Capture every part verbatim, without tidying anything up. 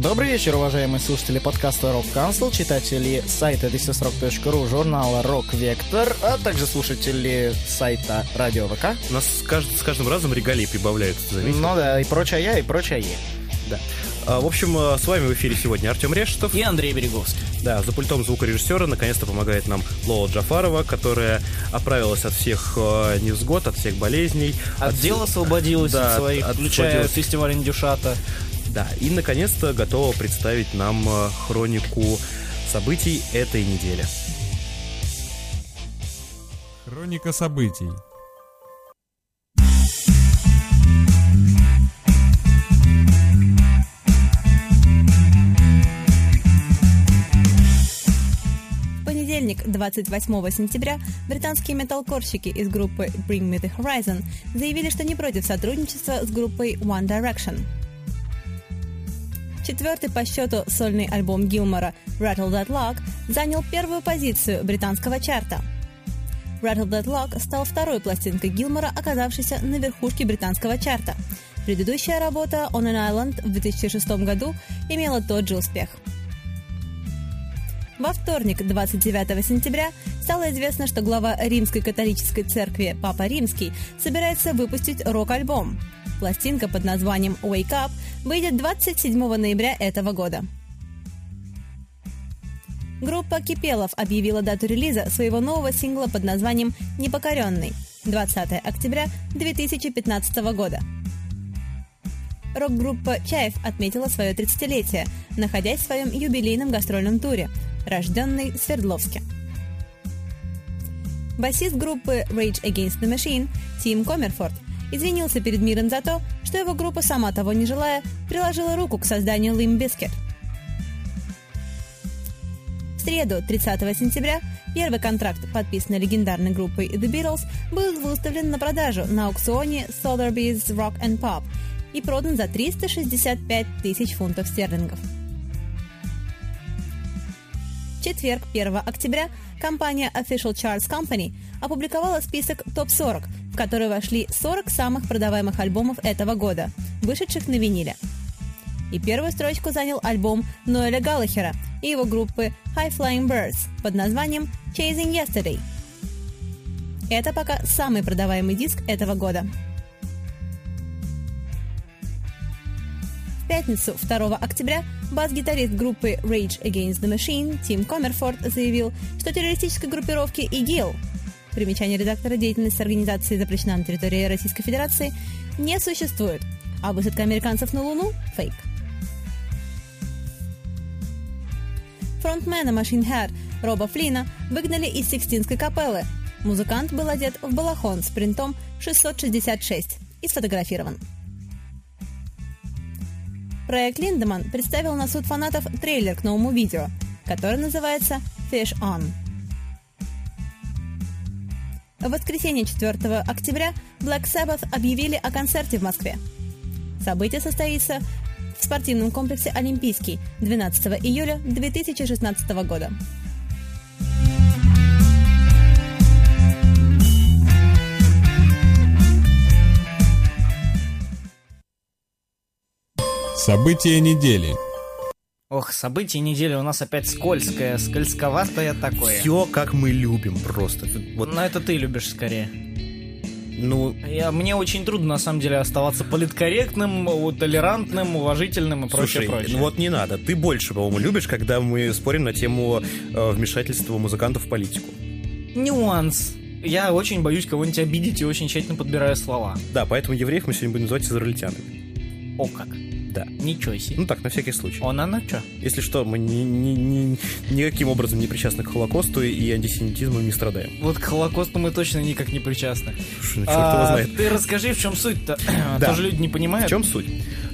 Добрый вечер, уважаемые слушатели подкаста Rock Council, читатели сайта this is rock точка ru, журнала Rock Vector, а также слушатели сайта Радио ВК. У нас с, кажд... с каждым разом регалии прибавляются, заметил? Ну да, и прочая, и прочая. Да. А, в общем, с вами в эфире сегодня Артем Решетов и Андрей Береговский. Да, за пультом звукорежиссера наконец-то помогает нам Лола Джафарова, которая оправилась от всех э, невзгод, от всех болезней. От, от дел освободилась, да, от своих, от, включая от... фестиваль Индюшата. Да, и наконец-то готова представить нам хронику событий этой недели. Хроника событий. В понедельник, двадцать восьмого сентября, британские металкорщики из группы Bring Me The Horizon заявили, что не против сотрудничества с группой One Direction. Четвертый по счету сольный альбом Гилмора «Rattle That Lock» занял первую позицию британского чарта. «Rattle That Lock» стал второй пластинкой Гилмора, оказавшейся на верхушке британского чарта. Предыдущая работа «On an Island» в две тысячи шестом году имела тот же успех. Во вторник, двадцать девятого сентября, стало известно, что глава Римской католической церкви Папа Римский собирается выпустить рок-альбом. Пластинка под названием «Wake Up» выйдет двадцать седьмого ноября этого года. Группа Кипелов объявила дату релиза своего нового сингла под названием «Непокоренный» двадцатого октября две тысячи пятнадцатого года. Рок-группа «Чайф» отметила свое тридцатилетие, находясь в своем юбилейном гастрольном туре, рожденный в Свердловске. Басист группы Rage Against the Machine Тим Коммерфорд извинился перед миром за то, что его группа, сама того не желая, приложила руку к созданию Limp Bizkit. В среду, тридцатого сентября, первый контракт, подписанный легендарной группой The Beatles, был выставлен на продажу на аукционе Sotheby's Rock and Pop и продан за триста шестьдесят пять тысяч фунтов стерлингов. В четверг, первого октября, компания Official Charts Company опубликовала список топ сорок, в который вошли сорок самых продаваемых альбомов этого года, вышедших на виниле. И первую строчку занял альбом Ноэля Галлахера и его группы High Flying Birds под названием Chasing Yesterday. Это пока самый продаваемый диск этого года. В пятницу, второго октября, бас-гитарист группы Rage Against the Machine Тим Коммерфорд заявил, что террористической группировки ИГИЛ, примечание редактора, деятельность организации запрещена на территории Российской Федерации, не существует, а высадка американцев на Луну – фейк. Фронтмена Machine Head Роба Флина выгнали из Сикстинской капеллы. Музыкант был одет в балахон с принтом шестьсот шестьдесят шесть и сфотографирован. Проект Линдеман представил на суд фанатов трейлер к новому видео, которое называется «Fish On». В воскресенье, четвертого октября, Black Sabbath объявили о концерте в Москве. Событие состоится в спортивном комплексе «Олимпийский» двенадцатого июля две тысячи шестнадцатого года. События недели. Ох, события недели у нас опять скользкое, скользковатое такое. Все, как мы любим, просто. Вот. Но это ты любишь скорее. Ну, Я, мне очень трудно, на самом деле, оставаться политкорректным, толерантным, уважительным и прочее, слушай, прочее. ну вот не надо. Ты больше, по-моему, любишь, когда мы спорим на тему э, вмешательства музыкантов в политику. Нюанс. Я очень боюсь кого-нибудь обидеть и очень тщательно подбираю слова. Да, поэтому евреев мы сегодня будем называть израильтянами. О как. Да. Ничего себе. Ну так, на всякий случай. Он, она что? Если что, мы ни, ни, ни, никаким образом не причастны к Холокосту и антисемитизму не страдаем. Вот к Холокосту мы точно никак не причастны. Слушай, ну черт его знает. Ты расскажи, в чем суть-то. Да. Тоже люди не понимают. В чем суть?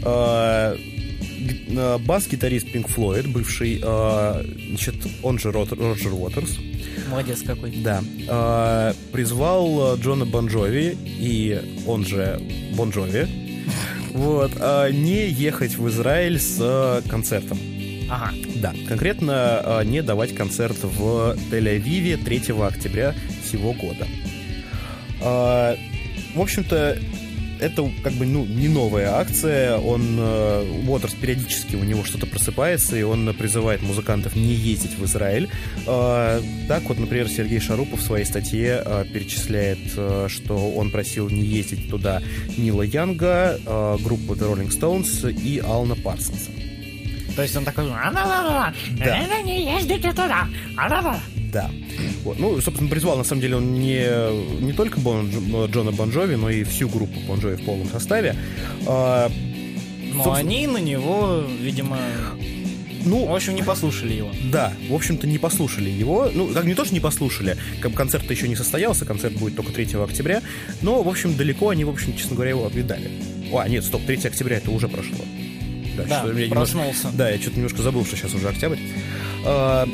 Бас-гитарист Pink Floyd, бывший, значит, он же Роджер Уотерс. Молодец какой. Да. Призвал Джона Бон Джови, и он же Бон Джови, вот, не ехать в Израиль с концертом. Ага. Да, конкретно не давать концерт в Тель-Авиве третьего октября сего года. В общем-то, это как бы, ну, не новая акция. Он, Уотерс, периодически у него что-то просыпается, и он призывает музыкантов не ездить в Израиль. Так вот, например, Сергей Шарупов в своей статье перечисляет, что он просил не ездить туда Нила Янга, группу The Rolling Stones и Алана Парсонса. То есть он такой... Да. Не ездите туда! Да. Вот. Ну, собственно, призвал, на самом деле, он не, не только Бон, Джона Бон Джови, но и всю группу Бон Джови в полном составе. А, но собственно... они на него, видимо... Ну, в общем, не послушали его. Да, в общем-то, не послушали его. Ну, так не то, что не послушали. Как бы концерт-то еще не состоялся, концерт будет только третьего октября. Но, в общем, далеко они, в общем, честно говоря, его отвидали. А, нет, стоп, третьего октября это уже прошло. Да, да, я проснулся. Немножко, да, я что-то немножко забыл, что сейчас уже октябрь. А,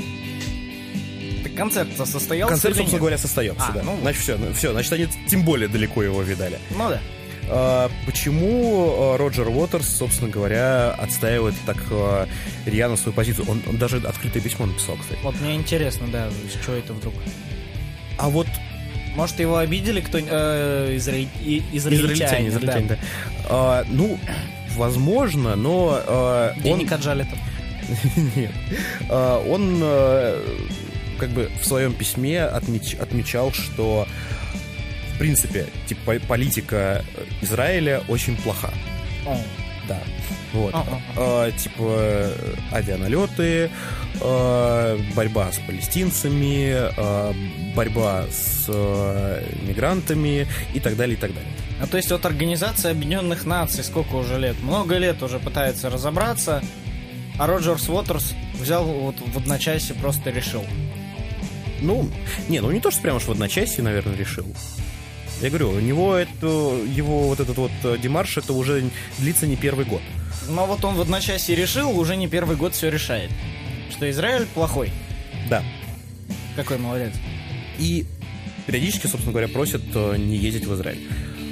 так концерт-то состоялся? Концерт, собственно говоря, состоялся, а, да. Ну, значит, все, все, значит, они тем более далеко его видали. Ну да. А, почему Роджер Уотерс, собственно говоря, отстаивает так а, рьяно свою позицию? Он, он даже открытое письмо написал, кстати. Вот мне интересно, да, с чего это вдруг? А вот... Может, его обидели кто-нибудь? Э, изра... Израильтяне, израильтяне, да. да. А, ну, возможно, но... А, Денег он... отжали там? Нет. А, он а, как бы в своем письме отмеч... отмечал, что в принципе, типа, политика Израиля очень плоха. Oh. Да. Вот. Oh, oh, oh. А, типа авианалеты, а, борьба с палестинцами, а, борьба с а, мигрантами и так далее, и так далее. А то есть вот Организация Объединенных Наций сколько уже лет? Много лет уже пытается разобраться, а Роджер Уотерс взял вот в одночасье, просто решил. Ну, не, ну не то, что прямо уж в одночасье, наверное, решил. Я говорю, у него это, его вот этот вот демарш, это уже длится не первый год. Но вот он в одночасье решил, уже не первый год все решает. Что Израиль плохой. Да. Какой молодец. И периодически, собственно говоря, просят не ездить в Израиль.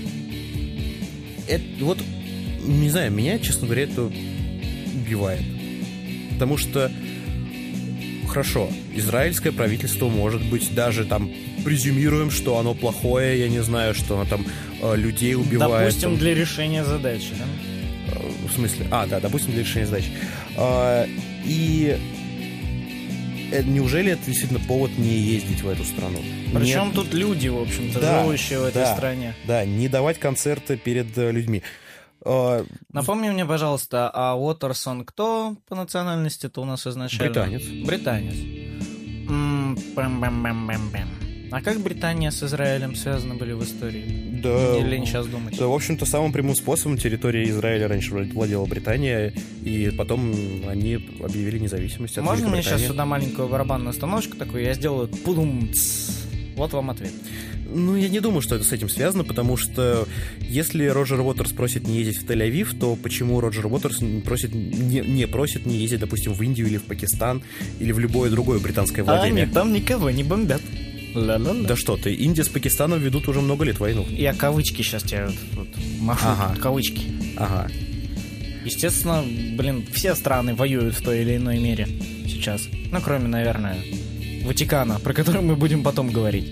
Это вот, не знаю, меня, честно говоря, это убивает. Потому что, хорошо, израильское правительство, может быть, даже там презюмируем, что оно плохое, я не знаю, что оно там э, людей убивает. Допустим, там, для решения задачи, да? Э, в смысле? А, да, допустим, для решения задачи. Э, и э, неужели это действительно повод не ездить в эту страну? Причем Нет. тут люди, в общем-то, да, живущие в этой да, стране. Да, не давать концерты перед э, людьми. Э, Напомни мне, пожалуйста, а Уотерсон кто по национальности-то у нас изначально? Британец. Британец. М-м, бэм-бэм-бэм-бэм-бэм. А как Британия с Израилем связаны были в истории? Да, Или лень сейчас думать? Да, в общем-то, самым прямым способом территории Израиля раньше владела Британия, и потом они объявили независимость от Можно мне Великобритании. сейчас сюда маленькую барабанную установочку такую, я сделаю пудум-ц. Вот вам ответ. Ну, я не думаю, что это с этим связано, потому что если Роджер Уотерс просит не ездить в Тель-Авив, то почему Роджер Уотерс просит, не, не просит не ездить, допустим, в Индию или в Пакистан, или в любое другое британское владение? А они там никого не бомбят. Ла-ла-ла. Да что ты, Индия с Пакистаном ведут уже много лет войну. Я кавычки сейчас тебе вот, вот, машу, Ага. кавычки. Ага. Естественно, блин, все страны воюют в той или иной мере сейчас. Ну, кроме, наверное, Ватикана, про который мы будем потом говорить.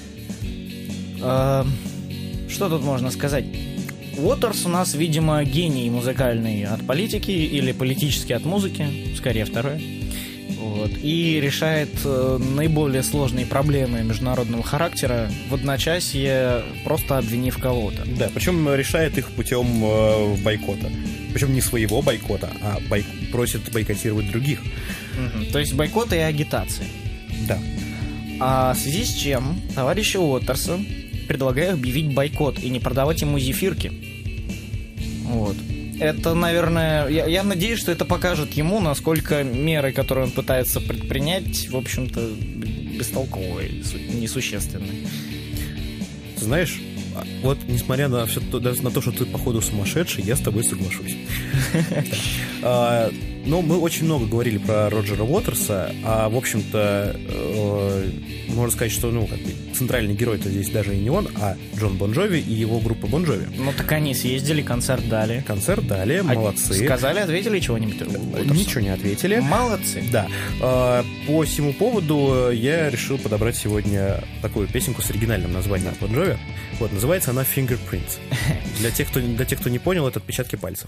А, что тут можно сказать? Уотерс у нас, видимо, гений музыкальный от политики или политический от музыки, скорее второе. Вот. И решает э, наиболее сложные проблемы международного характера в одночасье, просто обвинив кого-то. Да, причем решает их путем э, бойкота. Причем не своего бойкота, а бой... просит бойкотировать других. Угу. То есть бойкота и агитация. Да. А в связи с чем товарищу Уотерсу предлагаю объявить бойкот и не продавать ему зефирки. Вот. Это, наверное, я, я надеюсь, что это покажет ему, насколько меры, которые он пытается предпринять, в общем-то, бестолковые, несущественные. Ты знаешь, вот несмотря на все то, на то, что ты походу сумасшедший, я с тобой соглашусь. ну, мы очень много говорили про Роджера Уотерса, а, в общем-то, э, можно сказать, что, ну, как бы, центральный герой-то здесь даже и не он, а Джон Бон Джови и его группа Бон Джови. Ну, так они съездили, концерт дали. Концерт дали, А молодцы. Сказали, ответили чего-нибудь? Уотерсу? Ничего не ответили. Молодцы. Да. Э, по всему поводу я решил подобрать сегодня такую песенку с оригинальным названием Бон Джови. Вот, называется она Fingerprints. Для тех, кто, для тех, кто не понял, это отпечатки пальцев.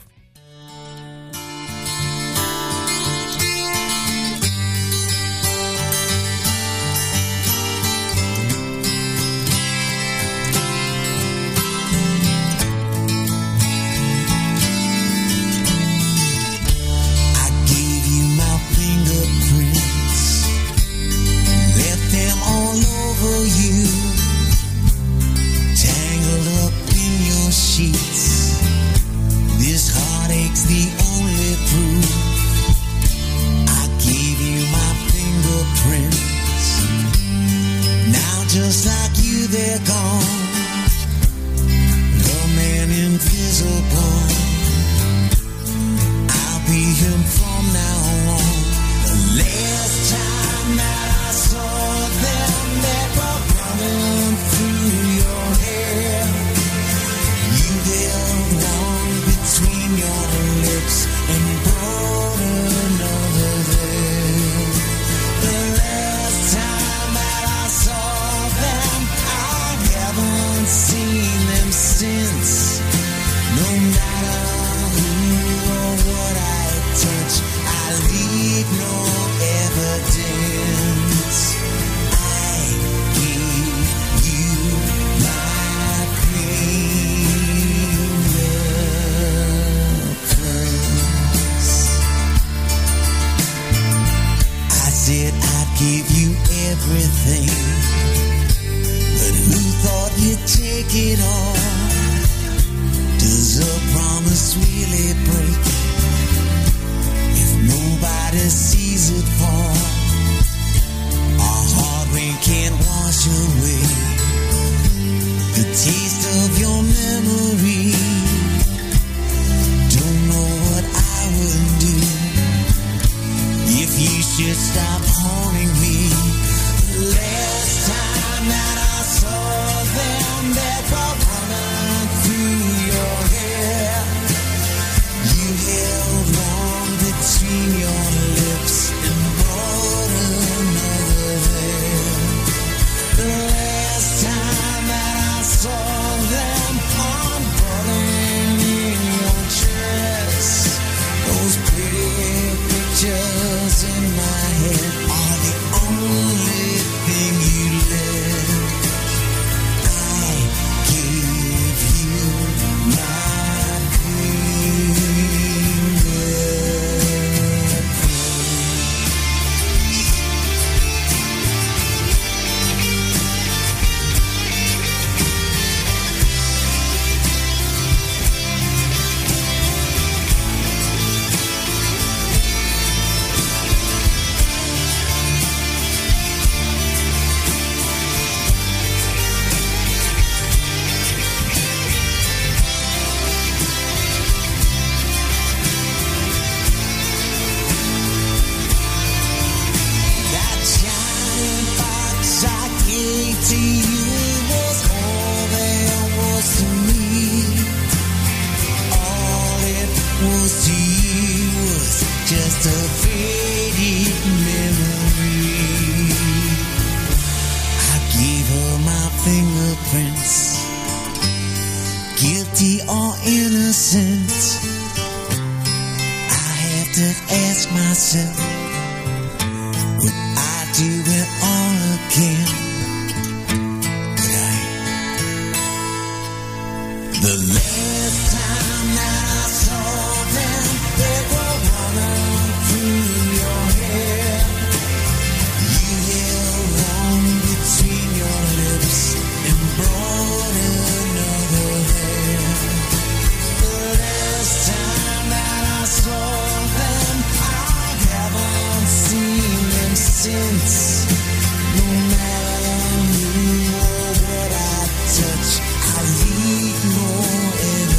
Touch, I leave no evidence.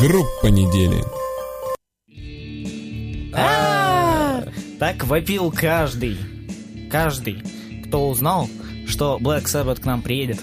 Группа недели. А, так вопил каждый, каждый, кто узнал, что Black Sabbath к нам приедет.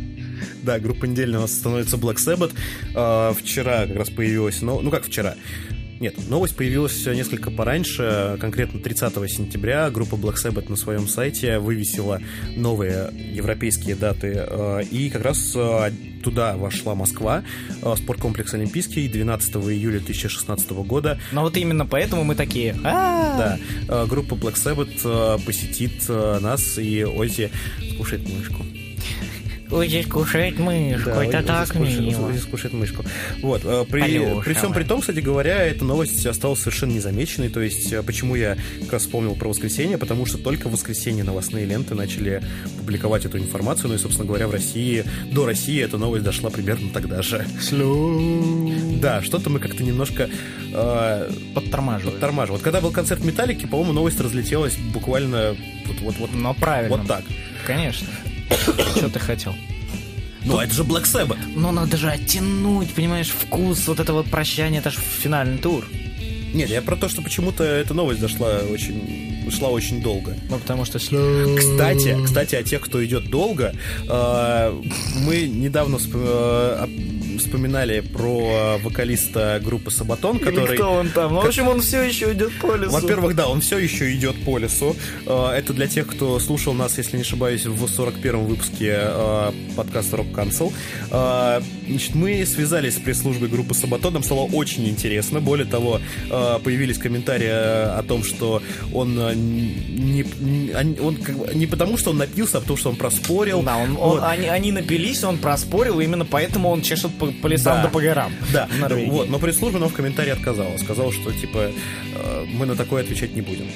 Да, группа недели у нас становится Black Sabbath. А, вчера как раз появилась, ну, ну как вчера? Нет, новость появилась несколько пораньше, конкретно тридцатого сентября. Группа Black Sabbath на своем сайте вывесила новые европейские даты, и как раз туда вошла Москва, спорткомплекс Олимпийский, двенадцатого июля две тысячи шестнадцатого года. Но вот именно поэтому мы такие. Да, группа Black Sabbath посетит нас, и Оззи скушает мышку. Оззи скушает мышку, да, это так мило. Оззи скушает мышку. Вот, при, при всем при том, кстати говоря, эта новость осталась совершенно незамеченной. То есть, почему я как раз вспомнил про воскресенье, потому что только в воскресенье новостные ленты начали публиковать эту информацию. Ну и, собственно говоря, в России, до России эта новость дошла примерно тогда же. Slow. Да, что-то мы как-то немножко э, подтормаживали. подтормаживали. Вот когда был концерт Металлики, по-моему, новость разлетелась буквально вот, вот, вот, но правильно. Вот так. Конечно. Что ты хотел? Ну, Тут... это же Black Sabbath. Но надо же оттянуть, понимаешь, вкус, вот это вот прощание, это же финальный тур. Нет, я про то, что почему-то эта новость дошла очень, шла очень долго. Ну, потому что... Кстати, кстати, о тех, кто идет долго, э, мы недавно всп... э, вспоминали про вокалиста группы Сабатон, который... Или кто он там? Ну, в общем, он все еще идет по лесу. Во-первых, да, он все еще идет по лесу. Это для тех, кто слушал нас, если не ошибаюсь, в сорок первом выпуске подкаста Rock Cancel. Значит, мы связались с пресс-службой группы Сабатон, нам стало очень интересно. Более того, появились комментарии о том, что он не, он как бы, не потому, что он напился, а потому, что он проспорил. Да, он, вот. он, они, они напились, он проспорил, именно поэтому он чешет по, по лесам да. да по горам. Да, вот, но пресс-служба нам в комментарии отказала. Сказала, что, типа, мы на такое отвечать не будем.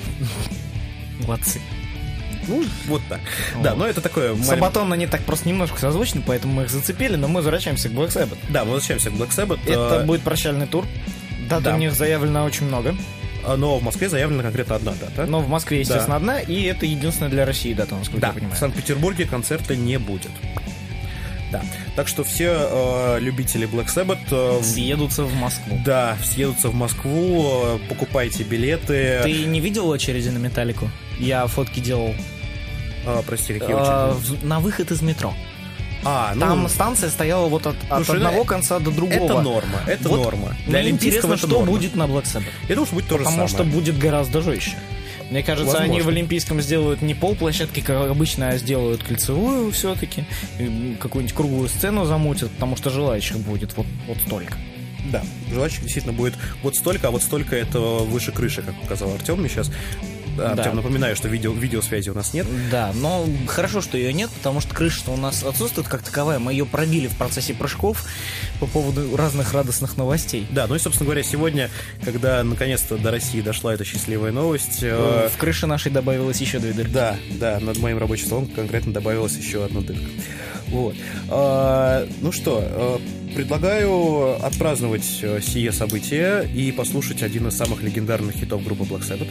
Молодцы. Ну, вот так. Вот. Да, но это такое... Сабатон, они так просто немножко созвучны, поэтому мы их зацепили, но мы возвращаемся к Black Sabbath. Да, мы возвращаемся к Black Sabbath. Это а... будет прощальный тур. Дат да. у них заявлено очень много. Но в Москве заявлена конкретно одна дата. Но в Москве, естественно, да. одна, и это единственная для России дата, насколько да. я понимаю. В Санкт-Петербурге концерта не будет. Да. Так что все э, любители Black Sabbath э, съедутся в Москву. Да, съедутся в Москву, э, покупайте билеты. Ты не видел очереди на Металлику? Я фотки делал. А, прости, какие а, очереди? В, на выход из метро. А, ну... Там станция стояла вот от, от Слушай, одного конца до другого. Это норма, это вот норма. Для Мне интересно, что норма. будет на Black Sabbath. Я думаю, что будет то же Потому самое. что будет гораздо жестче. Мне кажется, Возможно. они в Олимпийском сделают не полплощадки, как обычно, а сделают кольцевую все-таки. Какую-нибудь круглую сцену замутят, потому что желающих будет вот, вот столько. Да, желающих действительно будет вот столько, а вот столько это выше крыши, как показал Артем мне сейчас. Артем, да. Напоминаю, что видео, видеосвязи у нас нет. Да, но хорошо, что ее нет, потому что крыша-то у нас отсутствует как таковая. Мы ее пробили в процессе прыжков по поводу разных радостных новостей. Да, ну и, собственно говоря, сегодня, когда наконец-то до России дошла эта счастливая новость... Э, в крыше нашей добавилось еще две дырки. Да, да, над моим рабочим столом конкретно добавилась еще одна дырка. Вот. А, ну что, предлагаю отпраздновать сие событие и послушать один из самых легендарных хитов группы Black Sabbath.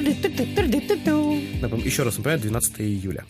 Еще раз напоминаю, двенадцатого июля.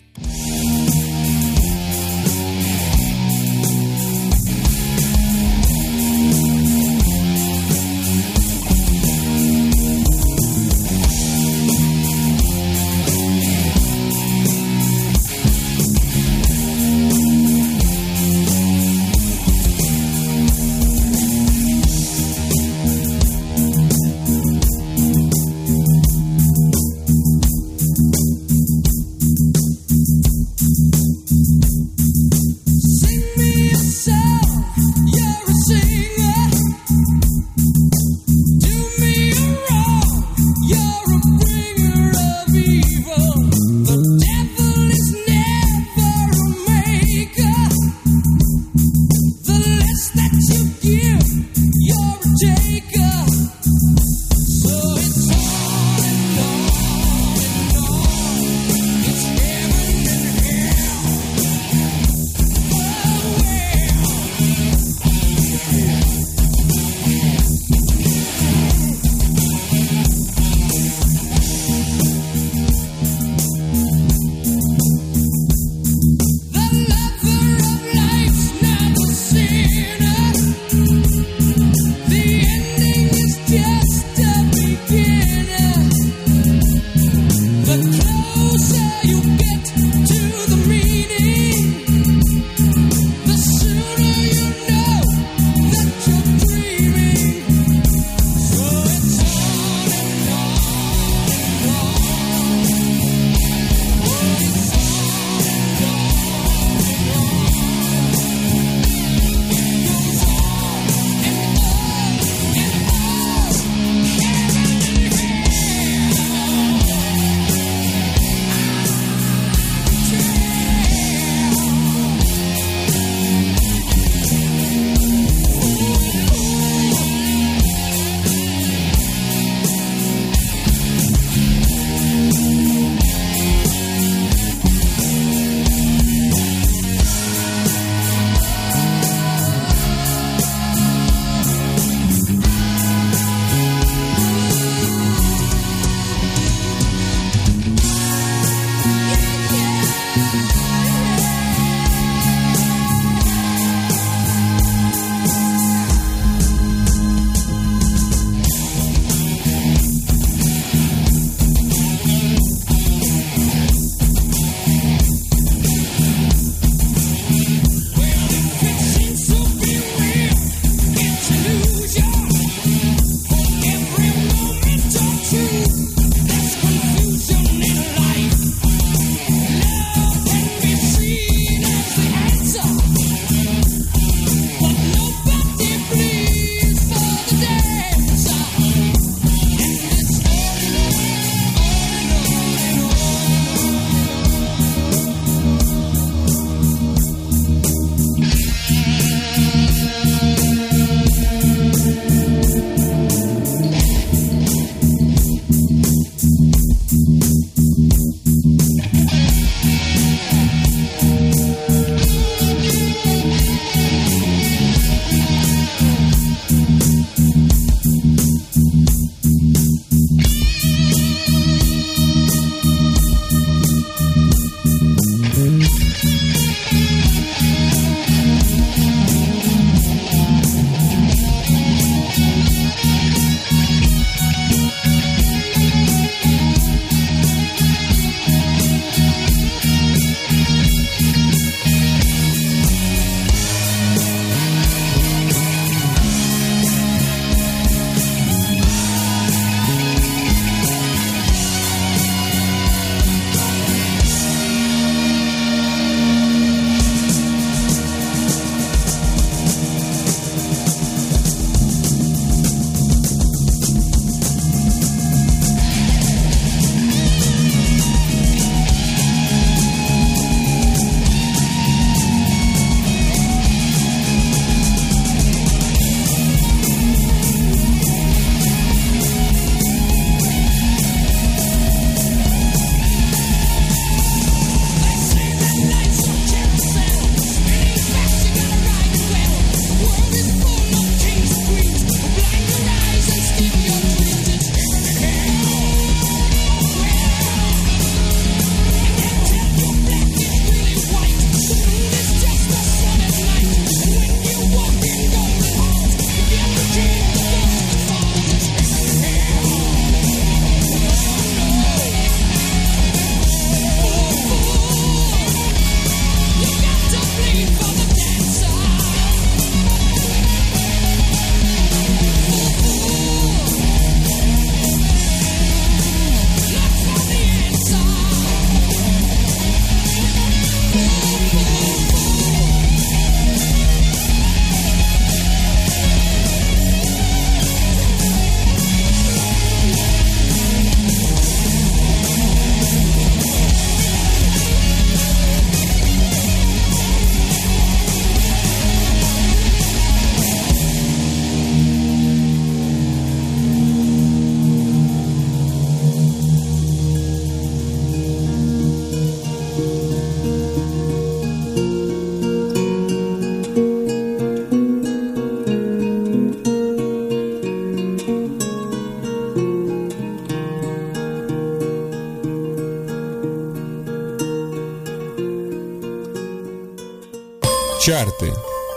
Чарты.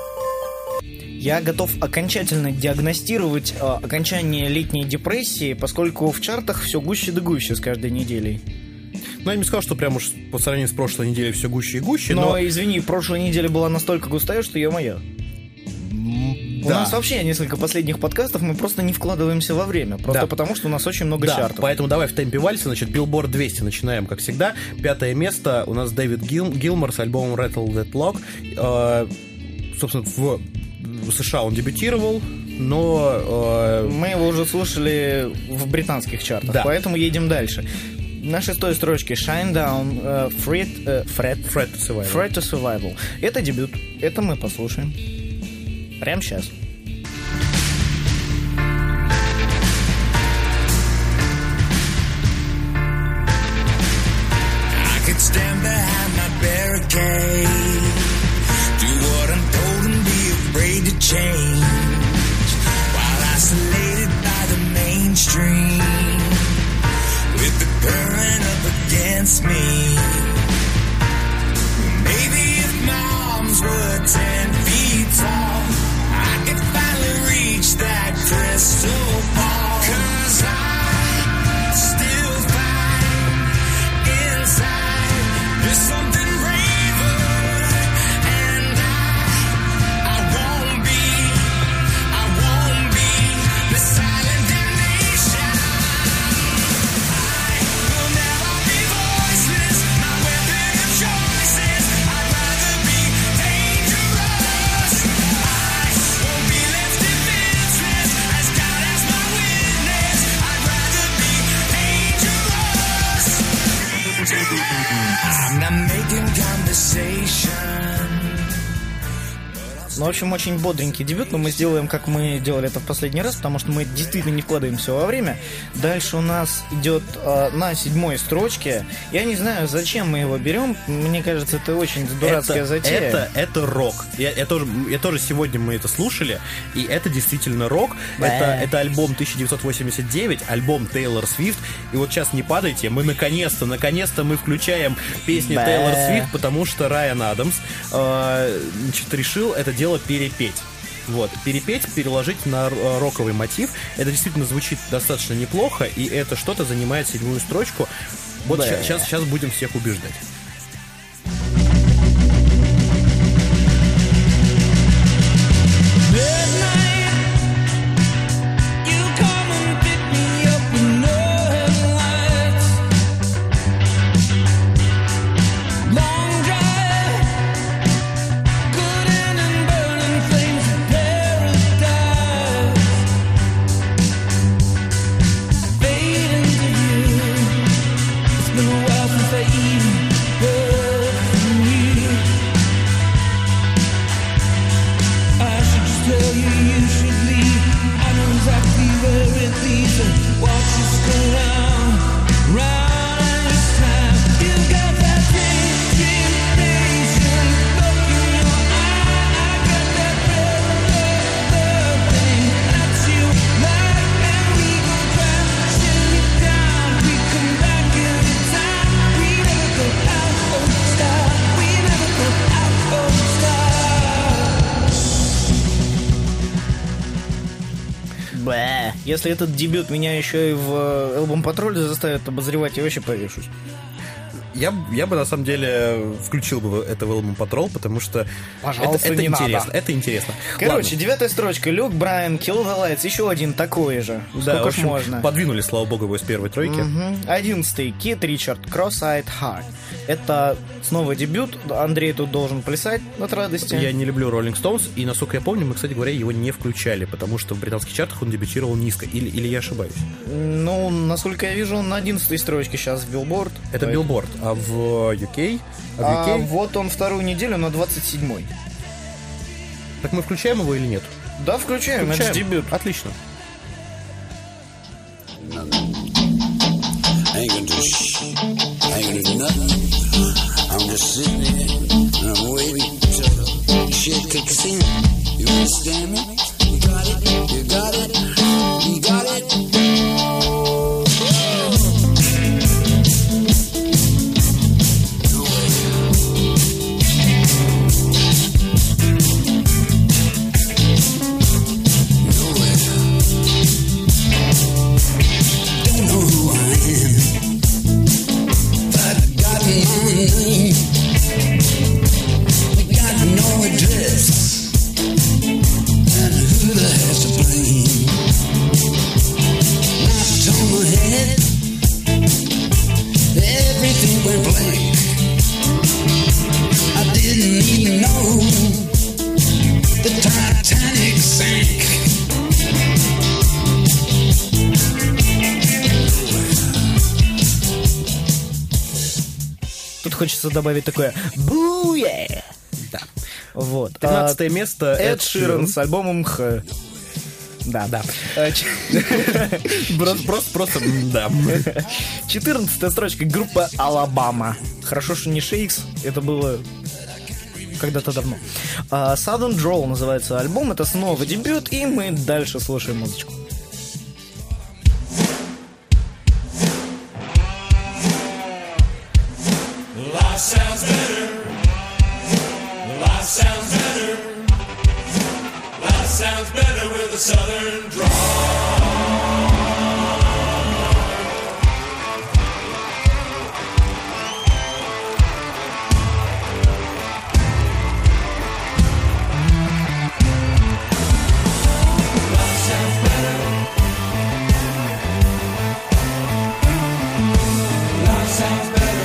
Я готов окончательно диагностировать э, окончание летней депрессии, поскольку в чартах все гуще да гуще с каждой неделей. Ну, я не сказал, что прям уж по сравнению с прошлой неделей все гуще и гуще, но... но... извини, прошлая неделя была настолько густая, что ё-моё. Да. У нас вообще несколько последних подкастов мы просто не вкладываемся во время. Просто да. потому, что у нас очень много да, чартов. Поэтому давай в темпе вальса. Значит, Billboard двести начинаем, как всегда. Пятое место у нас Дэвид Гил, Гилмор с альбомом Rattle That Lock. Э, собственно, в, в США он дебютировал, но... Э... Мы его уже слушали в британских чартах, да. Поэтому едем дальше. На шестой строчке Shinedown, uh, Fred, uh, Fred, Fred to Survival. Fred to Survival. Это дебют. Это мы послушаем. Прямо сейчас. I could stand behind my barricade, do what I'm told and be afraid to change, while isolated by the mainstream, with the current up against me. Maybe if my arms were ten feet tall, I could finally reach that crystal ball. 'Cause I still find inside there's something braver, and I, I won't be, I won't be the silent damnation. I will never be voiceless, my weapon of choices. I'd rather be dangerous. I won't be left defenseless, as God as my witness. I'd rather be dangerous. I'm not making conversation. Ну, в общем, очень бодренький дебют, но мы сделаем, как мы делали это в последний раз, потому что мы действительно не вкладываемся во время. Дальше у нас идет э, на седьмой строчке. Я не знаю, зачем мы его берем. Мне кажется, это очень дурацкая это, затея. Это, это рок. Я, я, тоже, я тоже сегодня мы это слушали, и это действительно рок. Это, это альбом тысяча девятьсот восемьдесят девять, альбом Тейлор Свифт. И вот сейчас не падайте, мы наконец-то, наконец-то мы включаем песни Бэ. Тейлор Свифт, потому что Райан Адамс э, значит, решил это дело перепеть. Вот, перепеть, переложить на роковый мотив. Это действительно звучит достаточно неплохо, и это что-то занимает седьмую строчку. Вот сейчас, сейчас будем всех убеждать. Если этот дебют меня еще и в Album Patrol заставит обозревать, я вообще повешусь. Я, я бы на самом деле включил бы это в Album Patrol, потому что Пожалуйста, это, это не интересно. надо. Это интересно. Короче, Ладно. Девятая строчка. Люк Брайан, Kill the Lights, еще один такой же. Да, сколько в общем, ж можно. Подвинули, слава богу, его из первой тройки. Угу. Одиннадцатый. Кит Ричард, Cross-Eyed Heart. Это снова дебют. Андрей тут должен плясать от радости. Я не люблю Rolling Stones, и, насколько я помню, мы, кстати говоря, его не включали, потому что в британских чартах он дебютировал низко. Или, или я ошибаюсь? Ну, насколько я вижу, он на одиннадцатой строчке сейчас в Billboard. Это Поэтому... Billboard, а в ю кей? А в ю кей? А вот он вторую неделю на двадцать седьмой. Так мы включаем его или нет? Да, включаем, включаем. Это дебют. Отлично. I ain't gonna do shit. I ain't gonna do nothing. I'm just sitting here and I'm waiting till the shit kicks in. You understand me? You got it? You got it? You got it? Nowhere. we played. I didn't even know the Titanic sank. Тут хочется добавить такое «Буе!» Да. Вот. тринадцатое А, место Эд Ширан с альбомом Х. Да, да. Просто, просто, просто, да. четырнадцатая строчка, группа Алабама. Хорошо, что не Шейкс, это было когда-то давно. А, Southern Drawl называется альбом, это снова дебют, и мы дальше слушаем музычку. Life sounds better. Life sounds better. Life sounds better with a southern drawl. Life sounds better. Life sounds better.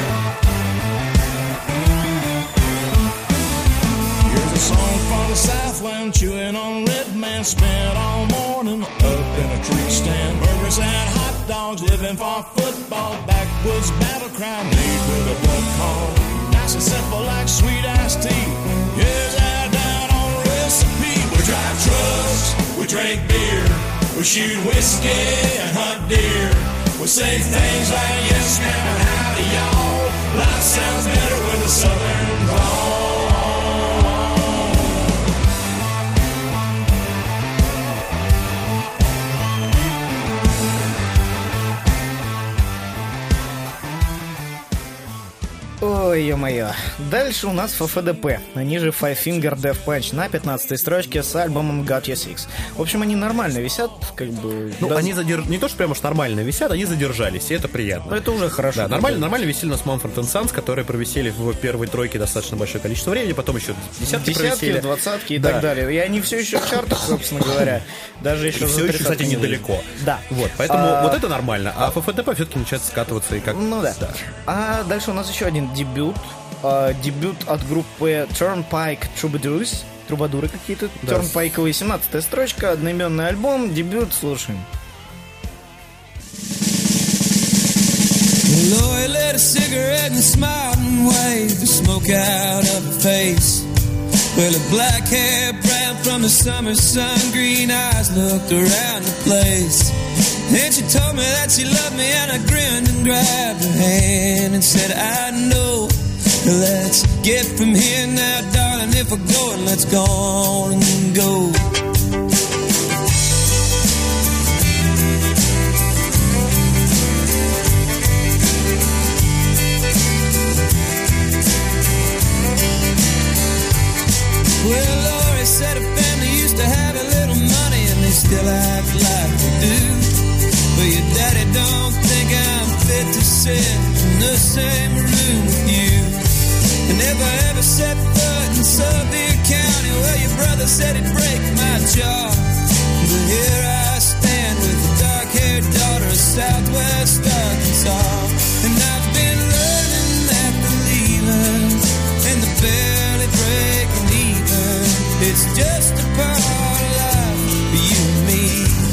Here's a song from the Southland, chewing on red man, spent all morning up in a tree stand. Burgers and hot dogs, living for football, backwoods battle cry, made with a buck call. Nice and simple like sweet iced tea. Here's that down on recipe. We drive trucks, we drink beer, we shoot whiskey and hunt deer. We say things like yes ma'am and howdy y'all. Life sounds better with a southern drawl. Ой, ё-моё. Дальше у нас эф эф ди пи, они же Five Finger Death Punch на пятнадцатой строчке с альбомом Got You Six. В общем, они нормально висят, как бы... Ну, да, они задерж... не то, что прям уж нормально висят, они задержались, и это приятно. но это уже хорошо. Да, нормально, нормально висели у нас Mumford энд Sons, которые провисели в первой тройке достаточно большое количество времени, потом еще десятки, Десятки, провисели. двадцатки и Да. так далее. И они все еще в чартах, собственно говоря. Даже еще И за все еще, тридцатку кстати, не недалеко. выйдет. Да. Вот, поэтому А, вот это нормально. А эф эф ди пи все-таки начинает скатываться и как... Ну да. А дальше у нас еще один дебют. А, дебют от группы Turnpike Troubadours. Трубадуры какие-то. Да. Turnpike'овые, семнадцатая строчка, одноименный альбом, дебют, слушаем. Lloyd lit a cigarette and smiled and waved the smoke out of her face. Well, her black hair brown from the summer sun, green eyes looked around the place. And she told me that she loved me, and I grinned and grabbed her hand and said, I know. Let's get from here now, darling. If we're going, let's go on and go. Well, Lori said her family used to have a little money, and they still act like they do. But your daddy don't think I'm fit to sit in the same room with you. And if I ever set foot in Sevier County, well, your brother said he'd break my jaw. But here I stand with a dark-haired daughter of Southwest Arkansas. And I've been learning that believing in the barely breaking even, it's just a part of life for you and me.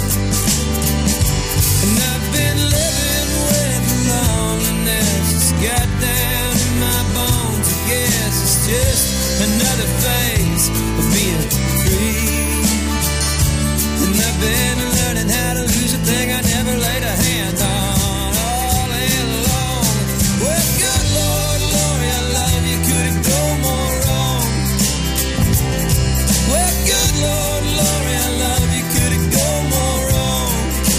And I've been living with loneliness, it's got down in my bones. I guess it's just another phase of being free. And I've been learning how to lose a thing I never laid a hand on all along. Well, good Lord, Lord, I love you. Could it go more wrong? Well, good Lord, Lord, I love you. Could it go more wrong?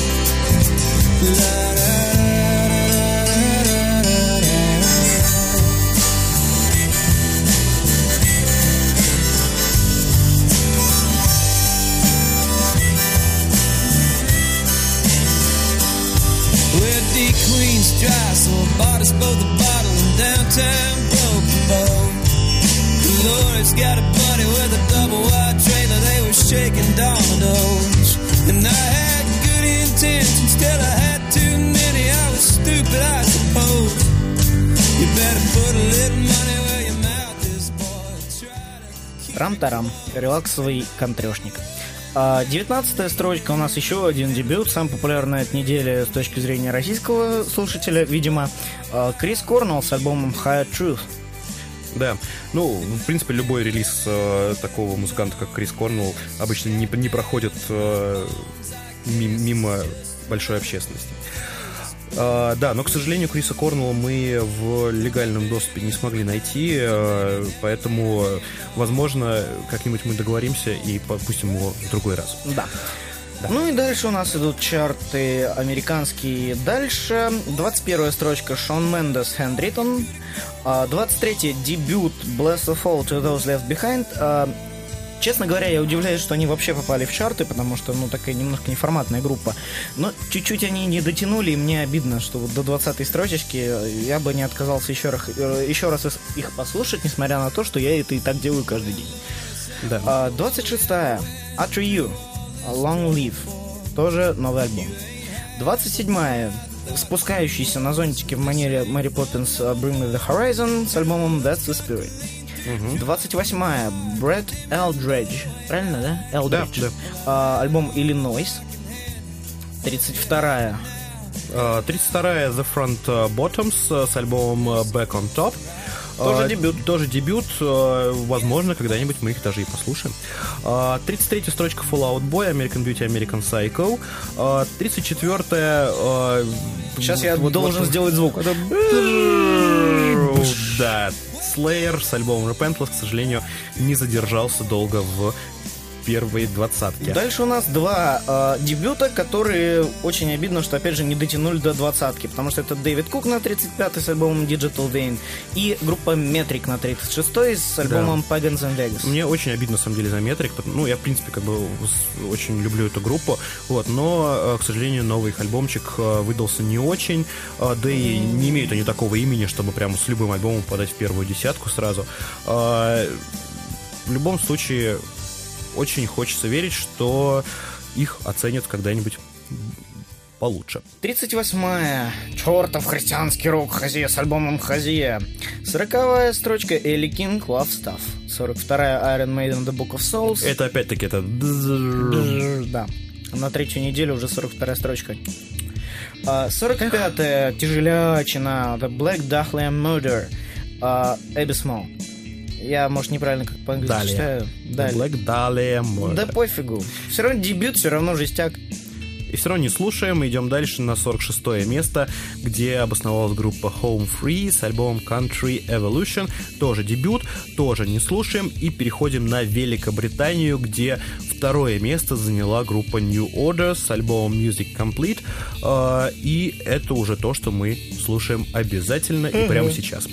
La da da da da da da. Well, D Queen's dry, so I bought us both a bottle in downtown Broken Bow. Laura's got a buddy with a double wide trailer, they were shaking dominoes. And I had good intentions till I had too many, I was stupid, I suppose. You better Трам-тарам. Релаксовый контрешник. девятнадцатая строчка у нас еще один дебют, самый популярный от недели с точки зрения российского слушателя, видимо. Крис Корнелл с альбомом Higher Truth. Да, ну, в принципе, любой релиз э, такого музыканта, как Крис Корнелл, обычно не, не проходит э, мимо большой общественности. Uh, да, но, к сожалению, Криса Корнелла мы в легальном доступе не смогли найти, uh, поэтому, возможно, как-нибудь мы договоримся и попустим его в другой раз. Да. Да. Ну и дальше у нас идут чарты американские. Дальше двадцать первая строчка Шон Мендес Handwritten, uh, двадцать третья дебют Bless of All to Those Left Behind. Uh, Честно говоря, я удивляюсь, что они вообще попали в чарты, потому что, ну, такая немножко неформатная группа. Но чуть-чуть они не дотянули, и мне обидно, что вот до двадцатой строчечки я бы не отказался еще раз, еще раз их послушать, несмотря на то, что я это и так делаю каждый день. Да. двадцать шестая After You, Long Live, тоже новый альбом. двадцать седьмая спускающийся на зонтике в манере Мэри Поппинс Bring Me The Horizon с альбомом That's The Spirit. Uh-huh. двадцать восьмая Брэд Элдридж. Правильно, да? Элдридж. Да, да. А, альбом Illinois. тридцать вторая uh, тридцать вторая The Front Bottoms с альбомом Back on Top. Тоже uh, дебют. Тоже дебют. Uh, возможно, когда-нибудь мы их даже и послушаем. Uh, тридцать третья строчка Fall Out Boy, American Beauty, American Psycho. Uh, тридцать четвертая uh, Сейчас я вот, должен вот, сделать звук. Это... Да. Slayer с альбомом Repentless, к сожалению, не задержался долго в первой двадцатке. Дальше у нас два э, дебюта, которые очень обидно, что, опять же, не дотянули до двадцатки, потому что это Дэвид Кук на тридцать пятой с альбомом Digital Vein и группа Metric на тридцать шестой с альбомом да. Pagans in Vegas. Мне очень обидно, на самом деле, за Metric. Ну, я, в принципе, как бы очень люблю эту группу, вот, но, к сожалению, новый их альбомчик выдался не очень, да и не имеют они такого имени, чтобы прямо с любым альбомом подать в первую десятку сразу. В любом случае, очень хочется верить, что их оценят когда-нибудь получше. тридцать восьмая Чертов христианский рок Хозия с альбомом Хозия. сороковая строчка Элли Кинг Love Stuff. сорок вторая Iron Maiden The Book of Souls. Это опять-таки это... Да. На третью неделю уже сорок вторая строчка. сорок пятая тяжелячина The Black Dahlia Murder. Abyssmal. Я, может, неправильно как по-английски Далее. читаю. Далее. Black Dahlia Murder. Да пофигу. Все равно дебют, все равно жестяк. И все равно не слушаем. Идем дальше на сорок шестое место, где обосновалась группа Home Free с альбомом Country Evolution. Тоже дебют, тоже не слушаем. И переходим на Великобританию, где второе место заняла группа New Order с альбомом Music Complete. И это уже то, что мы слушаем обязательно и прямо сейчас.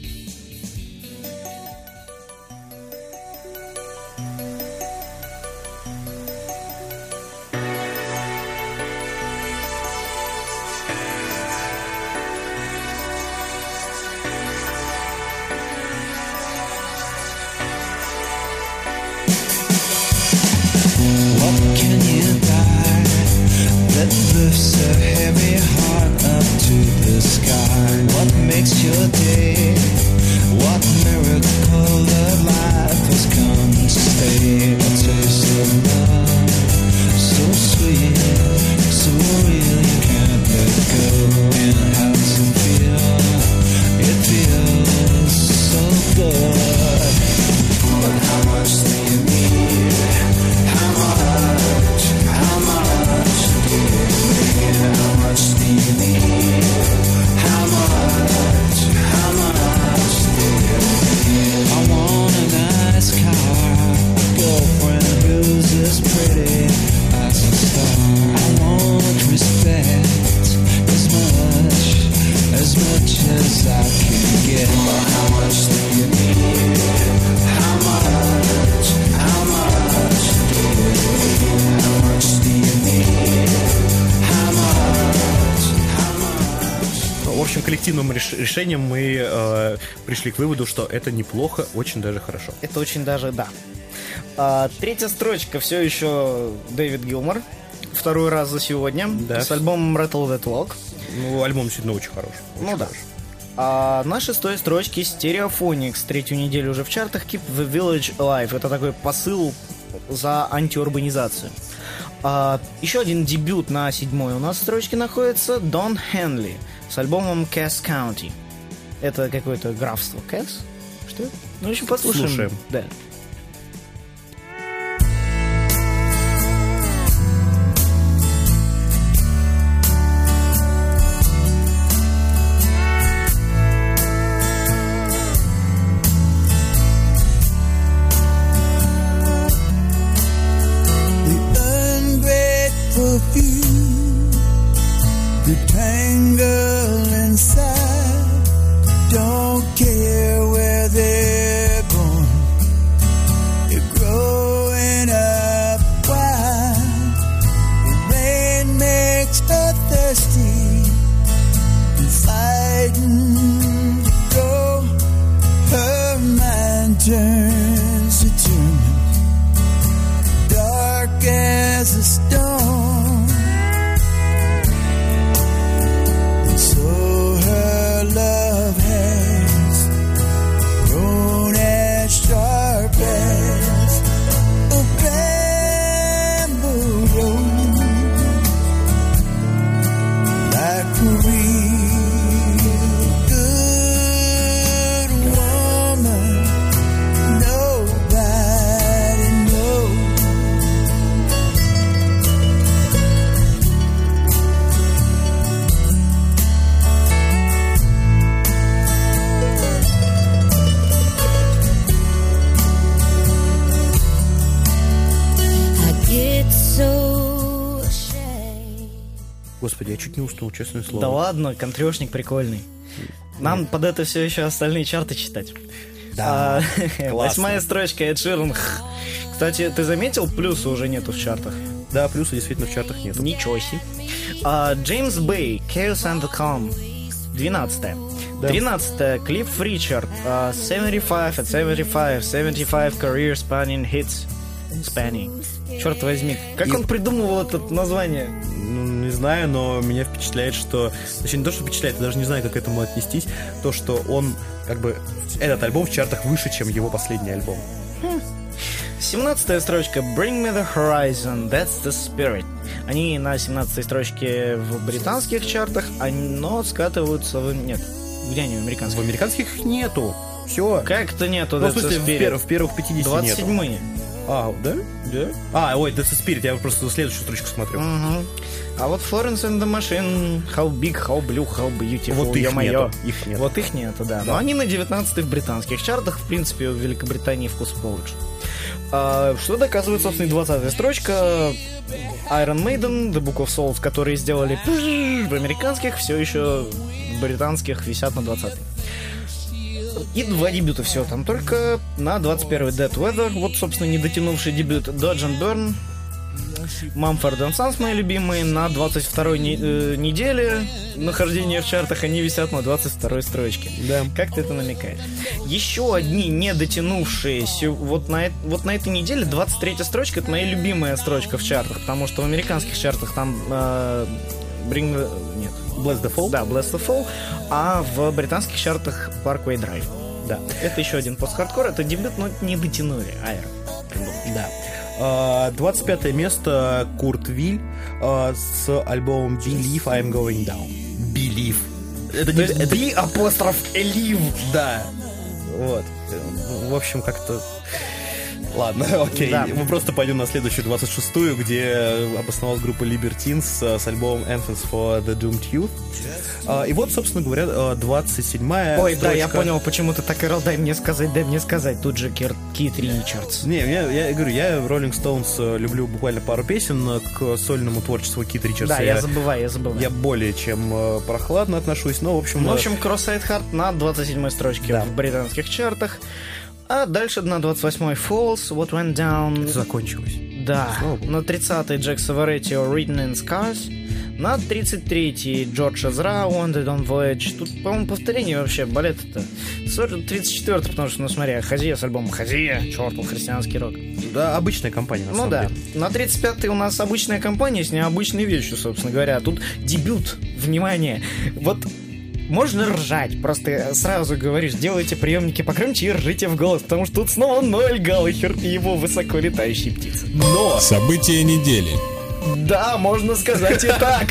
Коллективным решением мы э, пришли к выводу, что это неплохо, очень даже хорошо. Это очень даже, да. А, третья строчка все еще Дэвид Гилмор. Второй раз за сегодня. Да. С альбомом Rattle That Lock. Ну, альбом действительно очень хороший. Очень ну хороший. да. А на шестой строчке Stereophonics, третью неделю уже в чартах, Keep the Village Alive. Это такой посыл за антиурбанизацию. А, еще один дебют на седьмой у нас строчке находится Don Henley с альбомом Cass County. Это какое-то графство. Cass? Что? Ну, в общем, послушаем. Слушаем. Да. The tangle inside, don't care where they're born. They're growing up wild. The rain makes her thirsty and fighting to go. Her mind turns determined, dark as a storm. Love has grown as sharp as a bamboo rope, like a real good woman. Nobody knows. Господи, я чуть не уснул, честное слово. Да ладно, контрешник прикольный. Нам под это все еще остальные чарты читать. Да, А, восьмая строчка, Эд Ширан. Кстати, ты заметил, плюса уже нету в чартах? Да, плюса действительно в чартах нет. Ничего себе. А, Джеймс Бэй, Chaos and the Calm. двенадцатая. Да. тринадцатая. Клифф Ричард. а, семьдесят пять от семьдесят пять. семьдесят пять Career Spanning Hits. Spanning. Черт возьми, как И- он придумывал это название? Ну, не знаю, но меня впечатляет, что... Точнее, не то, что впечатляет, я даже не знаю, как к этому отнестись. То, что он, как бы, этот альбом в чартах выше, чем его последний альбом. семнадцатая строчка. Bring me the horizon, that's the spirit. Они на семнадцатой строчке в британских чартах, но скатываются в... Нет, где они в В американских? американских их нету. Все. Как-то нету Ну, That's в смысле, the в, spirit. пер- в первых пятидесяти двадцать нету. седьмые. А, да? Да. А, ой, That's the Spirit, я просто следующую строчку смотрю. Мгм. А вот Florence and the Machine, How Big, How Blue, How Beautiful, Вот их ё-моё. нету, их нету. Вот их нету, да. Да. Но они на девятнадцатой в британских чартах. В принципе, в Великобритании вкус получше. А, что доказывает, собственно, и двадцатая строчка. Iron Maiden, The Book of Souls, которые сделали в американских, все еще в британских висят на двадцатой. И два дебюта всего там. Только на двадцать первой Dead Weather, вот, собственно, не дотянувший дебют Dodge and Burn. Mumford and Sons, мои любимые, на двадцать второй не- э, неделе нахождения в чартах они висят на двадцать второй строчке. Да. Как ты это намекаешь? Еще одни не дотянувшие сё- вот на, э- вот на этой неделе двадцать третья строчка — это моя любимая строчка в чартах, потому что в американских чартах там э, Bring the... нет. Bless the Fall? Да, Bless the Fall, а в британских чартах Parkway Drive. Да, это еще один пост-хардкор, это дебют, но не дотянули. Айр. Да. А, двадцать пятое место Курт Виль а, с альбомом Believe I'm Going Down. Believe. Это То не... есть это- B апостроф Элив. Да. Вот. В общем, как-то... Ладно, окей. Да. Мы просто пойдем на следующую двадцать шестую, где обосновалась группа Libertines с, с альбомом Anthems for the Doomed Youth. А, и вот, собственно говоря, а, двадцать седьмая Ой, да, я строчка. понял, почему ты так орал. Дай мне сказать, дай мне сказать. Тут же Кир, Кит Ричардс. Не, я, я говорю, я Rolling Stones э, люблю буквально пару песен, к сольному творчеству Кит Ричардса. Да, я забываю, я забываю. я более чем э, прохладно отношусь, но, в общем... Ну, в э, общем, Cross-Eyed Heart на двадцать седьмой строчке Да. в британских чартах. А дальше на двадцать восьмой Falls, What Went Down. это закончилось. Да. Слава богу. На тридцатой Джек Саваретио Written in Scars. На тридцать третьей Джордж Эзра Wanted on Voyage. Тут, по-моему, повторение вообще балет-то. тридцать четвёртый, потому что, ну смотри, Хазия с альбомом Хазия, чертов христианский рок. Да, обычная компания, на Ну самом да. деле. На тридцать пятой у нас обычная компания с необычной вещью, собственно говоря. Тут дебют. Внимание. Вот можно ржать, просто сразу говоришь, делайте приемники погромче и ржите в голос, потому что тут снова Ноэль Галлахер и его высоколетающие птицы. Но... События недели. Да, можно сказать и так.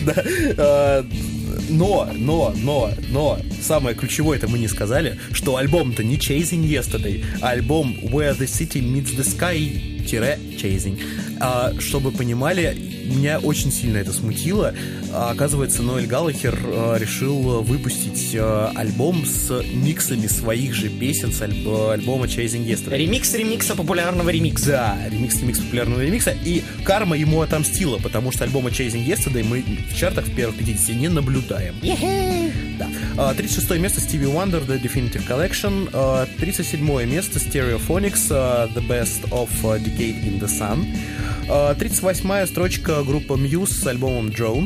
Но, но, но, но, самое ключевое это мы не сказали, что альбом-то не Chasing Yesterday, а альбом Where the City Meets the Sky-Chasing. А, чтобы понимали, меня очень сильно это смутило. А, оказывается, Ноэль Галлахер а, решил выпустить а, альбом с миксами своих же песен с альб- альбома Chasing Yesterday. Ремикс ремикса популярного ремикса. Да, ремикс ремикс популярного ремикса. И карма ему отомстила, потому что альбома Chasing Yesterday мы в чартах в первых пятидесяти не наблюдаем. Да. А, тридцать шестое место Stevie Wonder, The Definitive Collection. А, тридцать седьмое место Stereophonics, а, The Best of Decade in the Sun. А, тридцать восьмая строчка группа Muse с альбомом Drones.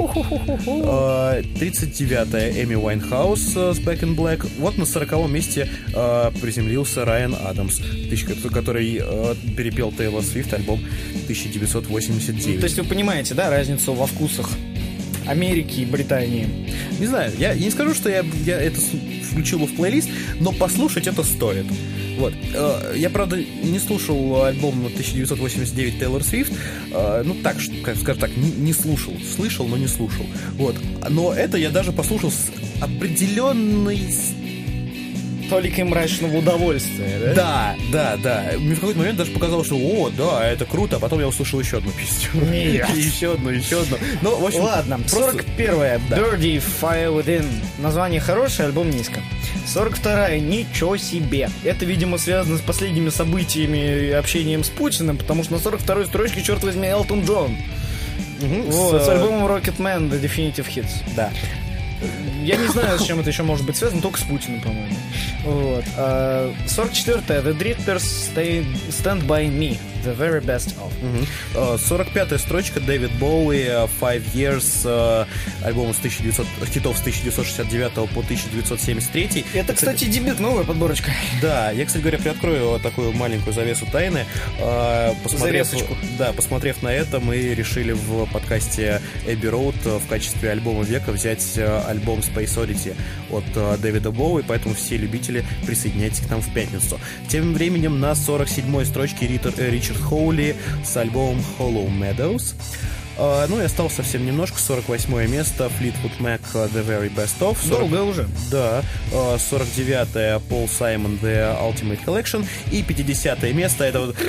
А, тридцать девятая Эми Уайнхаус с Back in Black. Вот на сороковом месте а, приземлился Райан Адамс, который а, перепел Тейлор Свифт альбом тысяча девятьсот восемьдесят девять. То есть вы понимаете, да, разницу во вкусах Америки и Британии? Не знаю, я, я не скажу, что я, я это включил в плейлист, но послушать это стоит. Вот. Я, правда, не слушал альбом тысяча девятьсот восемьдесят девять Тейлор Свифт. Ну, так, скажем так, не, не слушал. Слышал, но не слушал. Вот. Но это я даже послушал с определенной... толикой мрачного удовольствия, да? Да, да, да. Мне в какой-то момент даже показалось, что о, да, это круто, а потом я услышал еще одну песню. Нет. И еще одну, еще одну. Ну, в общем, ладно, сорок первая Да. Birdie Fire Within. Название хорошее, альбом низко. сорок вторая Ничего себе. Это, видимо, связано с последними событиями и общением с Путиным, потому что на сорок второй строчке, черт возьми, Элтон Джон. Угу, Вот, с, с альбомом Rocketman, The Definitive Hits. Да. Я не знаю, с чем это еще может быть связано, только с Путиным, по-моему. Вот. А, сорок четвёртая The Drifters Stay, Stand By Me, The Very Best Of. Угу. сорок пятая строчка Дэвид Боуи, Five Years, альбом с тысяча девятьсот, хитов с тысяча девятьсот шестьдесят девятого по тысяча девятьсот семьдесят третий. Это, кстати, дебют, новая подборочка. Да, я, кстати говоря, приоткрою вот такую маленькую завесу тайны. Посмотрев, Завесочку. да, посмотрев на это, мы решили в подкасте Abbey Road в качестве альбома века взять альбом Space Oddity от Дэвида Боуи, поэтому все любители присоединяйтесь к нам в пятницу. Тем временем на сорок седьмой строчке Ритер, э, Ричард Хоули с альбомом Hollow Meadows. Uh, ну и осталось совсем немножко. сорок восьмое место Fleetwood Mac The Very Best Of. сорок... Долго уже. Да. Uh, сорок девятое Пол Саймон The Ultimate Collection. И пятидесятое место это вот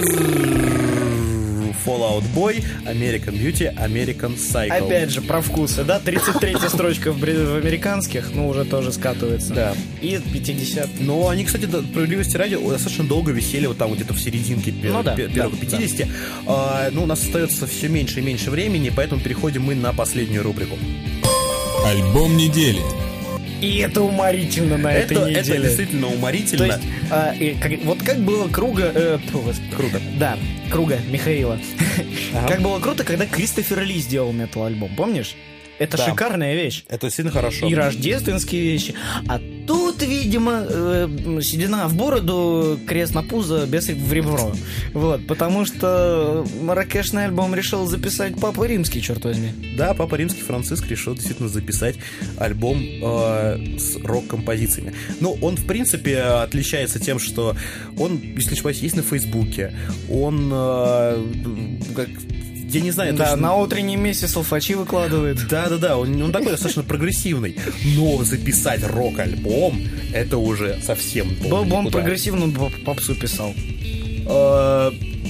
Fallout Boy, American Beauty, American Psycho. Опять же, про вкусы, да? тридцать третья строчка в, бри- в американских, ну, уже тоже скатывается. Да. И пятьдесят. Но они, кстати, до справедливости ради, достаточно долго висели вот там вот где-то в серединке пер- Ну да, пер- первых да, пятидесяти. А, ну, у нас остается все меньше и меньше времени, поэтому переходим мы на последнюю рубрику. Альбом недели. И это уморительно на Это, этой это неделе. действительно уморительно. То есть, а, и как- вот как было круга... Э, фу, господи. Круто. Да, круга Михаила. Ага. Как было круто, когда Кристофер Ли сделал метал-альбом, помнишь? Это Да. шикарная вещь. Это сильно хорошо. И рождественские вещи. А тут, видимо, э, седина в бороду, крест на пузо, бес в ребро. Вот, потому что маракешный альбом решил записать Папа Римский, черт возьми. Да, Папа Римский Франциск решил действительно записать альбом э, с рок-композициями. Ну, он, в принципе, отличается тем, что он, если не ошибаюсь, есть на Фейсбуке. Он, э, как... Я не знаю, Да, точно... на утренней мессе салфачи выкладывает. Да-да-да, он, он такой достаточно прогрессивный. Но записать рок-альбом, это уже совсем Был бы он никуда. прогрессивно, он бы попсу писал. Э,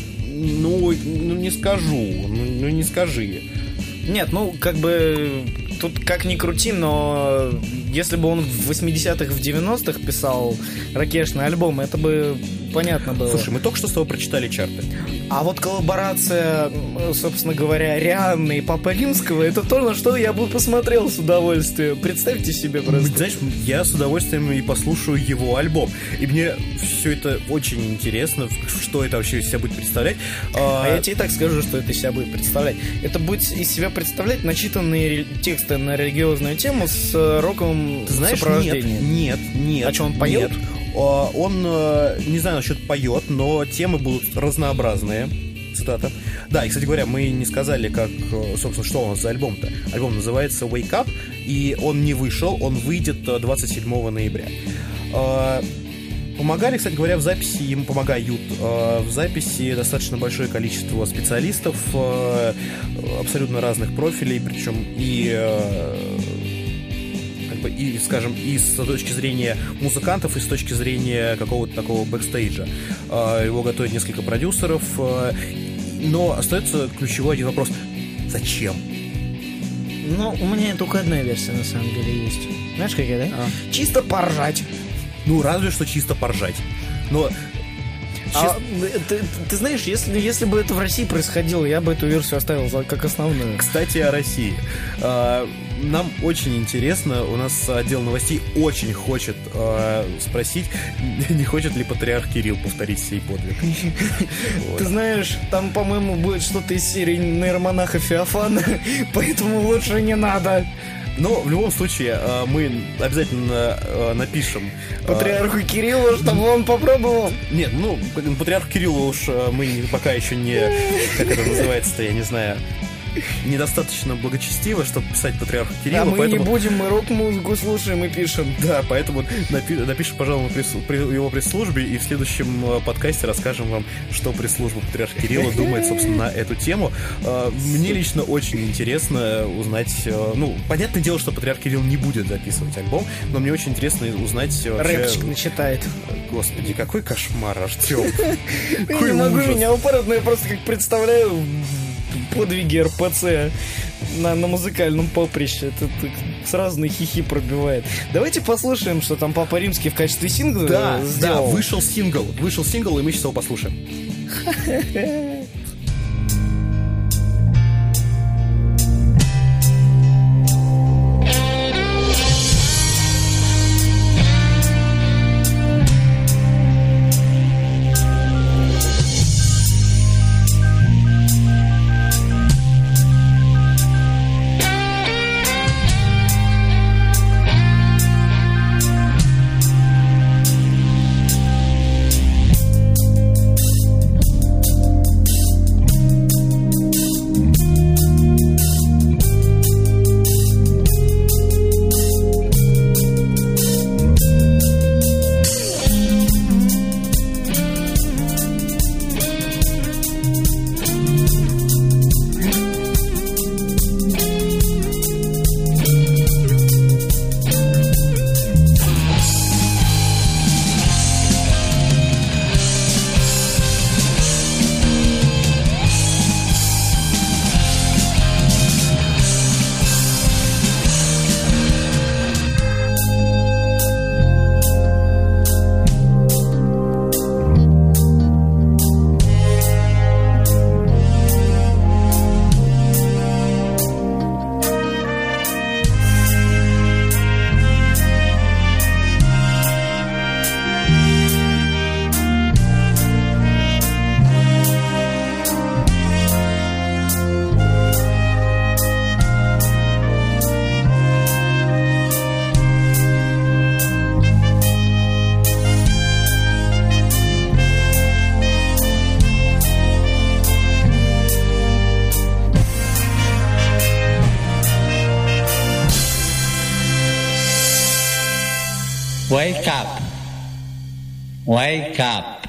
ну, ну, не скажу. Ну, ну, не скажи. Нет, ну, как бы, тут как ни крути, но если бы он в восьмидесятых, в девяностых писал ракешный альбом, это бы понятно было. Слушай, мы только что с тобой прочитали чарты. А вот коллаборация, собственно говоря, Рианны и Папы Римского, это то, на что я бы посмотрел с удовольствием. Представьте себе просто. Знаешь, я с удовольствием и послушаю его альбом. И мне все это очень интересно, что это вообще из себя будет представлять. А я тебе и так скажу, что это из себя будет представлять. Это будет из себя представлять начитанные тексты на религиозную тему с роковым Ты знаешь, нет, сопровождением. нет, нет. А что, он поет? Нет. А, Он, э, не знаю насчет поет, но темы будут разнообразные. цитата. Да, и, кстати говоря, мы не сказали, как, собственно, что у нас за альбом-то. Альбом называется Wake Up, и он не вышел, он выйдет двадцать седьмого ноября. Помогали, кстати говоря, в записи, ему помогают в записи достаточно большое количество специалистов абсолютно разных профилей, причем и, как бы, и, скажем, и с точки зрения музыкантов, и с точки зрения какого-то такого бэкстейджа. Его готовят несколько продюсеров, но остается ключевой один вопрос: зачем? Ну, у меня только одна версия, на самом деле, есть. Знаешь, какая, да? А. Чисто поржать. Ну, разве что чисто поржать. Но... А, ты, ты знаешь, если, если бы это в России происходило, я бы эту версию оставил как основную. Кстати, о России. Нам очень интересно, у нас отдел новостей очень хочет спросить, не хочет ли патриарх Кирилл повторить сей подвиг. Ты знаешь, там, по-моему, будет что-то из серии нейромонаха Феофана, поэтому лучше не надо. Но в любом случае мы обязательно напишем патриарху Кириллу, чтобы он попробовал. Нет, ну, патриарху Кириллу уж мы пока еще не... Как это называется-то, я не знаю... недостаточно благочестиво, чтобы писать патриарху Кириллу. А мы поэтому... не будем, мы рок-музыку слушаем и пишем. Да, поэтому напи... напишем, пожалуй, при... его пресс-службе, и в следующем подкасте расскажем вам, что пресс-служба патриарха Кирилла думает, собственно, на эту тему. Мне лично очень интересно узнать... Ну, понятное дело, что патриарх Кирилл не будет записывать альбом, но мне очень интересно узнать... Вообще... Рэпчик начитает. Господи, какой кошмар, Артём. Я не могу, меня упорот, но я просто как представляю... подвиги эр пэ цэ на, на музыкальном поприще. Это, это сразу на хихи пробивает. Давайте послушаем, что там Папа Римский в качестве сингла да, сделал. Да, вышел сингл. Вышел сингл, и мы сейчас его послушаем. Wake up. Wake up.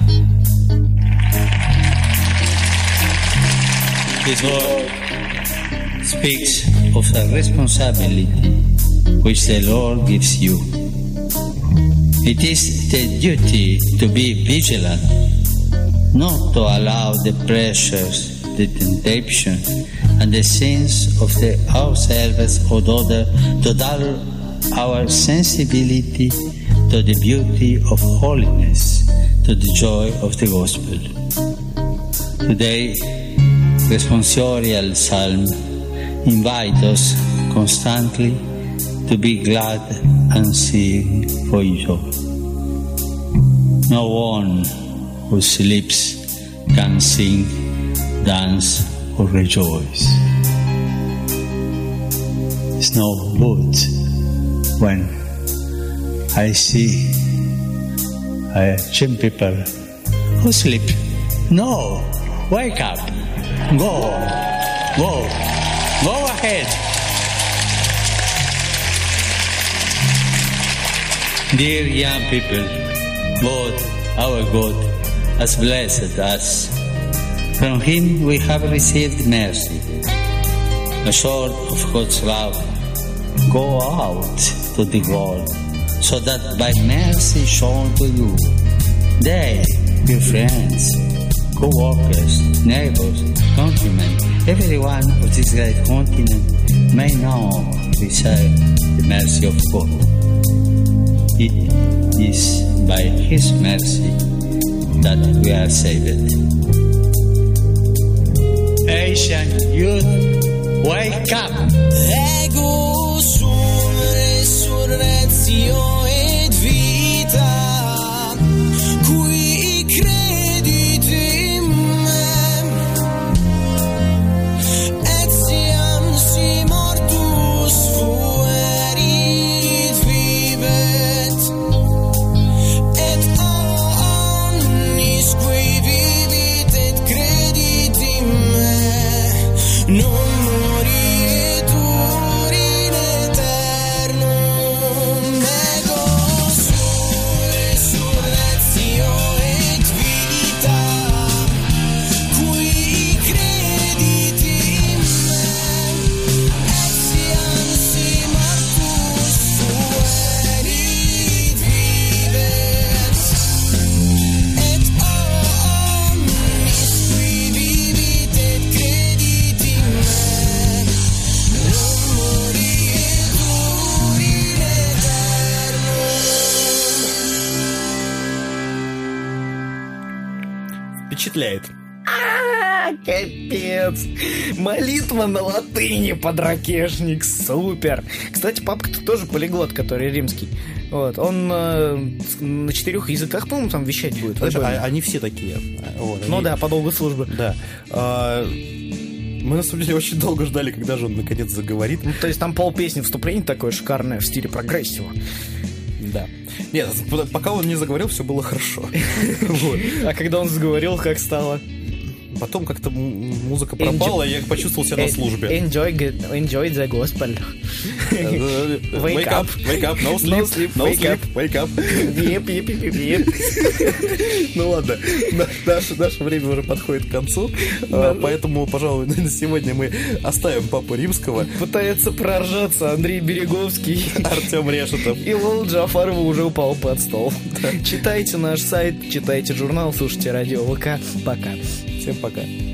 This word speaks of a responsibility which the Lord gives you. It is the duty to be vigilant, not to allow the pressures, the temptation, and the sins of the ourselves or other to dull our sensibility to the beauty of holiness, to the joy of the gospel. Today, responsorial psalm invite us constantly to be glad and sing for joy. No one who sleeps can sing, dance, or rejoice. It's no good when I see uh, young people who sleep. No, wake up. Go. Go. Go ahead. Dear young people, God, our God, has blessed us. From Him we have received mercy, a sword of God's love. Go out to the world, so that by mercy shown to you, they, your friends, co-workers, neighbors, countrymen, everyone of this great continent may know receive the mercy of God. It is by His mercy that we are saved. Asian youth, wake up! Ego sum resurrettio et vita, qui credit in me, et siam si mortus fuerit vivet, et omnis qui vivit et credit in me, non moriet in aeternum. Ego sum resurrectio et vita, qui credit in me, et siam si mortus fuerit vivet, et omnis qui vivit et credit in me, non morietur in aeternum. Впечатляет. А, капец. Молитва на латыни, подракешник, супер. Кстати, папка-то тоже полиглот, который римский. Вот, он э, на четырех языках, по-моему, там вещать будет. Знаешь, Альбоме. а- они все такие. Вот, Ну они- да, по долгу службы. Да. А, мы, на самом деле, очень долго ждали, когда же он наконец заговорит. Ну, то есть там полпесни вступление такое шикарное в стиле прогрессива. Да. Нет, п- пока он не заговорил, все было хорошо. Вот. А когда он заговорил, как стало? Потом как-то м- музыка пропала, и я почувствовал себя на службе. Enjoy, good- enjoy the gospel. Wake up, wake up, no sleep, No sleep, no wake sleep, up. wake up. Еп, еп, еп, еп, еп. Ну ладно, на- наше, наше время уже подходит к концу, а, поэтому, пожалуй, на сегодня мы оставим Папу Римского. Пытается проржаться Андрей Береговский. Артем Решетов. И Лола Джафарова уже упал под стол. Читайте наш сайт, читайте журнал, слушайте радио ВК. Пока. Всем пока.